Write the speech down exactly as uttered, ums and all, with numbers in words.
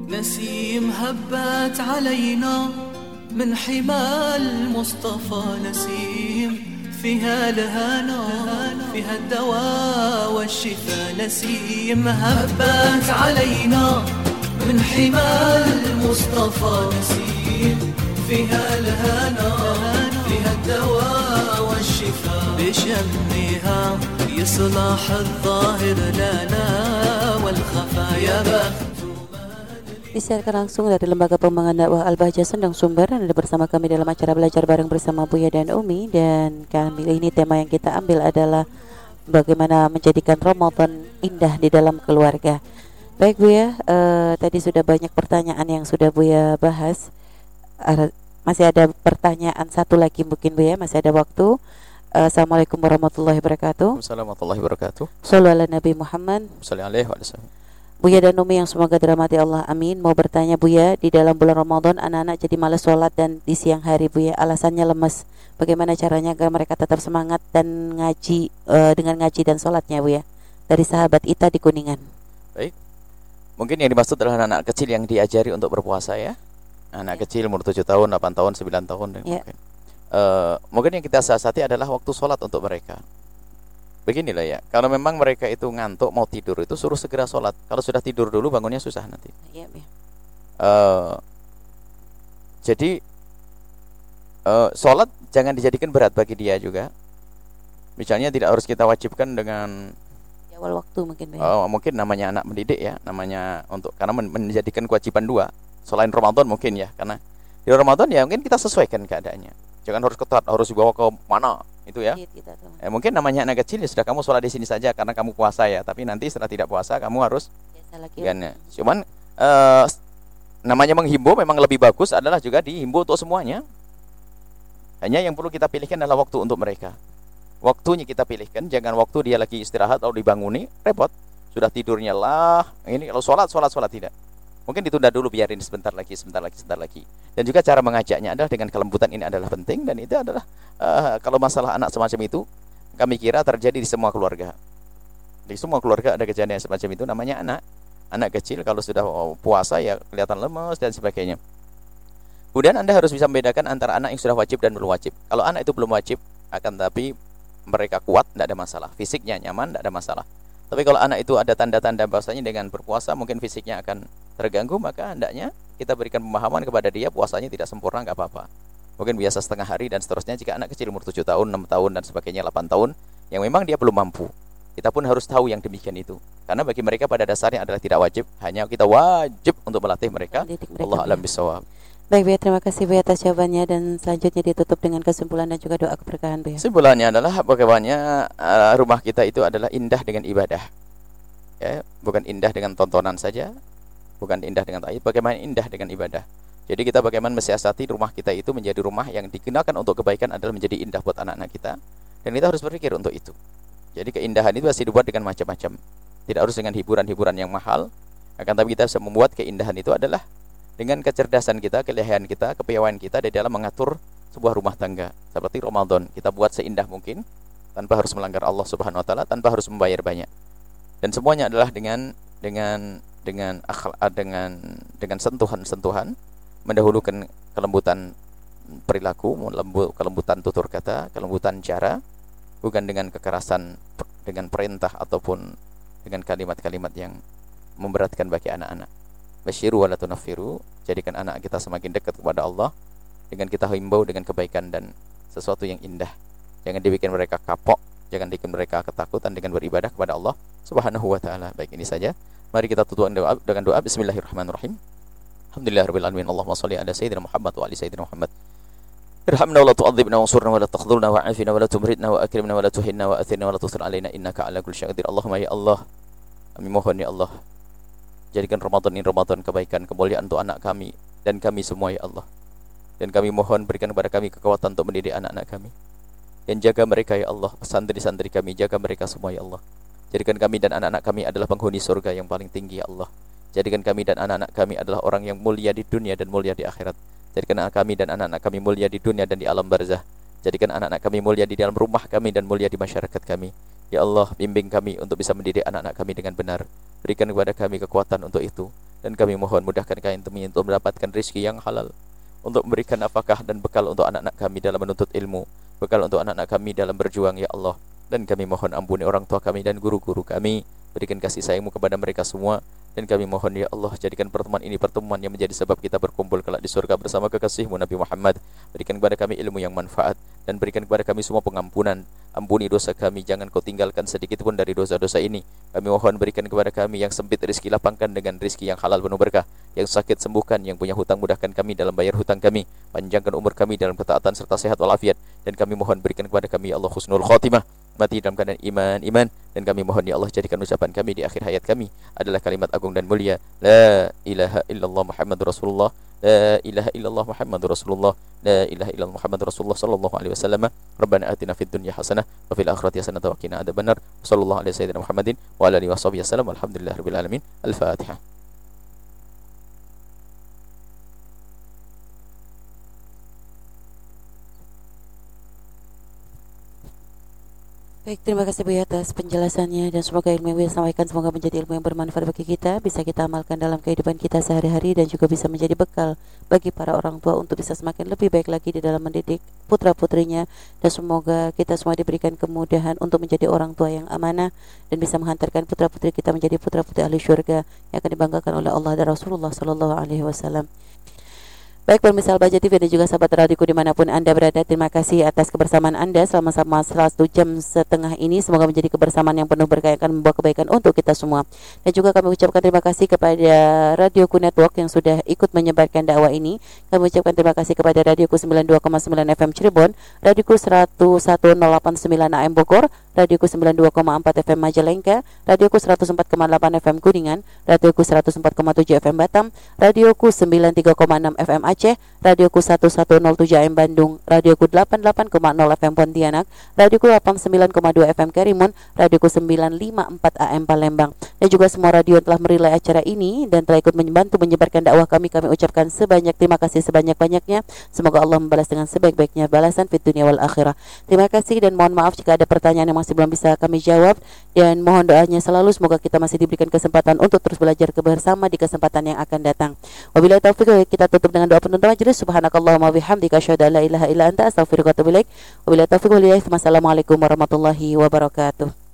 نسيم هبت علينا من حمى المصطفى نسيم فيها الهنا فيها الدواء والشفاء نسيم هبت علينا من حمى المصطفى نسيم فيها الهنا فيها الدواء والشفاء بشمها يصلح الظاهر لنا والخفايا بخت. Disiarkan langsung dari Lembaga Pengembangan Dakwah Al-Bahjah Sendang Sumber. Anda bersama kami dalam acara belajar bareng bersama Buya dan Umi. Dan kali ini tema yang kita ambil adalah bagaimana menjadikan Ramadan indah di dalam keluarga. Baik Buya, eh, tadi sudah banyak pertanyaan yang sudah Buya bahas. uh, Masih ada pertanyaan satu lagi mungkin Buya, masih ada waktu. uh, Assalamualaikum warahmatullahi wabarakatuh. Assalamualaikum warahmatullahi wabarakatuh. Shallallahu ala Nabi Muhammad. Sallallahu alaihi wasallam. Buya dan Umi yang semoga dirahmati Allah, amin. Mau bertanya Buya, di dalam bulan Ramadan anak-anak jadi malas sholat dan di siang hari Buya, alasannya lemes. Bagaimana caranya agar mereka tetap semangat dan ngaji uh, dengan ngaji dan sholatnya Buya? Dari sahabat Ita di Kuningan. Baik. Mungkin yang dimaksud adalah anak kecil yang diajari untuk berpuasa ya. Anak ya. Kecil umur tujuh tahun, delapan tahun, sembilan tahun dan ya. Mungkin. Uh, mungkin yang kita siasati adalah waktu sholat untuk mereka. Beginilah ya, kalau memang mereka itu ngantuk mau tidur itu suruh segera sholat. Kalau sudah tidur dulu bangunnya susah nanti. Ya, ya. Uh, jadi uh, sholat jangan dijadikan berat bagi dia juga. Misalnya tidak harus kita wajibkan dengan di awal waktu mungkin. Ya. Uh, mungkin namanya anak mendidik ya, namanya untuk karena men- menjadikan kewajiban dua selain Ramadan mungkin ya, karena di Ramadan ya mungkin kita sesuaikan keadaannya. Jangan harus ketat, harus dibawa ke mana itu ya. Eh, mungkin namanya anak kecil ya sudah kamu sholat di sini saja karena kamu puasa ya. Tapi nanti setelah tidak puasa kamu harus. Ya, cuman eh, namanya menghimbau memang lebih bagus adalah juga dihimbau untuk semuanya. Hanya yang perlu kita pilihkan adalah waktu untuk mereka. Waktunya kita pilihkan, jangan waktu dia lagi istirahat atau dibanguni repot. Sudah tidurnya lah. Ini kalau sholat sholat sholat tidak. Mungkin ditunda dulu, biarin sebentar lagi, sebentar lagi, sebentar lagi. Dan juga cara mengajaknya adalah dengan kelembutan, ini adalah penting. Dan itu adalah, uh, kalau masalah anak semacam itu, kami kira terjadi di semua keluarga. Di semua keluarga ada kejadian semacam itu, namanya anak. Anak kecil kalau sudah puasa ya kelihatan lemes dan sebagainya. Kemudian Anda harus bisa membedakan antara anak yang sudah wajib dan belum wajib. Kalau anak itu belum wajib, akan tapi mereka kuat, tidak ada masalah. Fisiknya nyaman, tidak ada masalah. Tapi kalau anak itu ada tanda-tanda bahwasanya dengan berpuasa mungkin fisiknya akan terganggu, maka hendaknya kita berikan pemahaman kepada dia puasanya tidak sempurna, enggak apa-apa. Mungkin biasa setengah hari dan seterusnya. Jika anak kecil umur tujuh tahun, enam tahun dan sebagainya, delapan tahun yang memang dia belum mampu, kita pun harus tahu yang demikian itu. Karena bagi mereka pada dasarnya adalah tidak wajib, hanya kita wajib untuk melatih mereka. mereka Allah alam bisawab. Baik Buya, terima kasih Buya atas jawabannya, dan selanjutnya ditutup dengan kesimpulan dan juga doa keberkahan Buya. Kesimpulannya adalah bagaimana uh, rumah kita itu adalah indah dengan ibadah. Ya, bukan indah dengan tontonan saja, bukan indah dengan taib, bagaimana indah dengan ibadah. Jadi kita bagaimana mensiasati rumah kita itu menjadi rumah yang digunakan untuk kebaikan adalah menjadi indah buat anak-anak kita. Dan kita harus berpikir untuk itu. Jadi keindahan itu pasti dibuat dengan macam-macam. Tidak harus dengan hiburan-hiburan yang mahal, akan tapi kita bisa membuat keindahan itu adalah dengan kecerdasan kita, kelihayan kita, kepiawaian kita di dalam mengatur sebuah rumah tangga. Seperti Ramadan, kita buat seindah mungkin tanpa harus melanggar Allah Subhanahu wa taala, tanpa harus membayar banyak. Dan semuanya adalah dengan dengan dengan akhlak, dengan dengan sentuhan-sentuhan, mendahulukan kelembutan perilaku, kelembutan tutur kata, kelembutan cara, bukan dengan kekerasan, dengan perintah ataupun dengan kalimat-kalimat yang memberatkan bagi anak-anak. Basyiru wa la tunaffiru, jadikan anak kita semakin dekat kepada Allah dengan kita himbau dengan kebaikan dan sesuatu yang indah. Jangan dibikin mereka kapok, jangan dibikin mereka ketakutan dengan beribadah kepada Allah Subhanahu wa taala. Baik, ini saja. Mari kita tutup doa dengan doa bismillahirrahmanirrahim. Alhamdulillahirabbil alamin. Allahumma shalli ala sayyidina Muhammad wa ali sayyidina Muhammad. Irhamna wa la tu'adzibna wansurna wa la takhdhurna wa 'afina wa la tumritna wa akrimna wa la tuhinna wa athirna wa la tusir alaina innaka ala kulli syai'in qadir. Allahumma ya Allah, kami mohon ya Allah, jadikan Ramadan ini Ramadan kebaikan, kemuliaan untuk anak kami dan kami semua ya Allah. Dan kami mohon berikan kepada kami kekuatan untuk mendidik anak-anak kami. Dan jaga mereka ya Allah, santri-santri kami, jaga mereka semua ya Allah. Jadikan kami dan anak-anak kami adalah penghuni surga yang paling tinggi ya Allah. Jadikan kami dan anak-anak kami adalah orang yang mulia di dunia dan mulia di akhirat. Jadikan anak kami dan anak-anak kami mulia di dunia dan di alam barzah. Jadikan anak-anak kami mulia di dalam rumah kami dan mulia di masyarakat kami. Ya Allah, bimbing kami untuk bisa mendidik anak-anak kami dengan benar. Berikan kepada kami kekuatan untuk itu. Dan dan kami mohon mudahkan kami untuk mendapatkan rezeki yang halal, untuk memberikan nafkah dan bekal untuk anak-anak kami dalam menuntut ilmu, bekal untuk anak-anak kami dalam berjuang ya Allah. Dan kami mohon ampuni orang tua kami dan guru-guru kami, berikan kasih sayang-Mu kepada mereka semua. Dan kami mohon ya Allah, jadikan pertemuan ini pertemuan yang menjadi sebab kita berkumpul kelak di surga bersama kekasih-Mu Nabi Muhammad. Berikan kepada kami ilmu yang manfaat, dan berikan kepada kami semua pengampunan. Ampuni dosa kami, jangan Kau tinggalkan sedikit pun dari dosa-dosa ini. Kami mohon berikan kepada kami yang sempit rezeki, lapangkan dengan rezeki yang halal penuh berkah. Yang sakit sembuhkan, yang punya hutang mudahkan kami dalam bayar hutang kami. Panjangkan umur kami dalam ketaatan serta sehat walafiat. Dan kami mohon berikan kepada kami ya Allah husnul khotimah, mati dalam keadaan iman iman. Dan kami mohon ya Allah, jadikan ucapan kami di akhir hayat kami adalah kalimat agung dan mulia, la ilaha illallah Muhammadur Rasulullah, la ilaha illallah Muhammadur Rasulullah, la ilaha illallah Muhammadur Rasulullah sallallahu alaihi wasallam. Rabbana atina fid dunya hasanah wa fil akhirati hasanah wa qina adzabannar. Sallallahu alaihi sayyidina Muhammadin wa ala alihi washabihi wasallam. Walhamdulillahirabbil alamin. Al-Fatihah. Baik, terima kasih Buya atas penjelasannya, dan semoga ilmu yang Buya sampaikan semoga menjadi ilmu yang bermanfaat bagi kita, bisa kita amalkan dalam kehidupan kita sehari-hari, dan juga bisa menjadi bekal bagi para orang tua untuk bisa semakin lebih baik lagi di dalam mendidik putra-putrinya. Dan semoga kita semua diberikan kemudahan untuk menjadi orang tua yang amanah dan bisa menghantarkan putra-putri kita menjadi putra-putri ahli syurga yang akan dibanggakan oleh Allah dan Rasulullah sallallahu alaihi wasallam. Baik pemirsa Al-Bahjah T V dan juga sahabat radioku dimanapun Anda berada, terima kasih atas kebersamaan Anda selama-sama satu jam setengah ini. Semoga menjadi kebersamaan yang penuh berkah yang akan membawa kebaikan untuk kita semua. Dan juga kami ucapkan terima kasih kepada Radioku Network yang sudah ikut menyebarkan dakwah ini. Kami ucapkan terima kasih kepada Radioku sembilan puluh dua koma sembilan F M Cirebon, Radioku seratus satu nol delapan sembilan A M Bogor, Radioku sembilan puluh dua koma empat F M Majalengka, Radioku seratus empat koma delapan F M Kuningan, Radioku seratus empat koma tujuh F M Batam, Radioku sembilan puluh tiga koma enam F M Aceh, Radioku seratus satu nol tujuh A M Bandung, Radioku delapan puluh delapan koma nol F M Pontianak, Radioku delapan puluh sembilan koma dua F M Karimun, Radioku sembilan ratus lima puluh empat A M Palembang. Dan juga semua radio yang telah merilai acara ini dan telah ikut membantu menyebarkan dakwah kami, kami ucapkan sebanyak terima kasih sebanyak-banyaknya. Semoga Allah membalas dengan sebaik-baiknya balasan fid dunia wal akhirah. Terima kasih dan mohon maaf jika ada pertanyaan yang masih belum bisa kami jawab, dan mohon doanya selalu semoga kita masih diberikan kesempatan untuk terus belajar bersama di kesempatan yang akan datang. Wabillahi taufiq, kita tutup dengan doa penutup majelis. Subhanakallahumma bihamdika asyhadu an la ilaha illa anta astaghfiruka wa atubu ilaik. Wabillahi taufiq wal hidayah. Wassalamualaikum warahmatullahi wabarakatuh.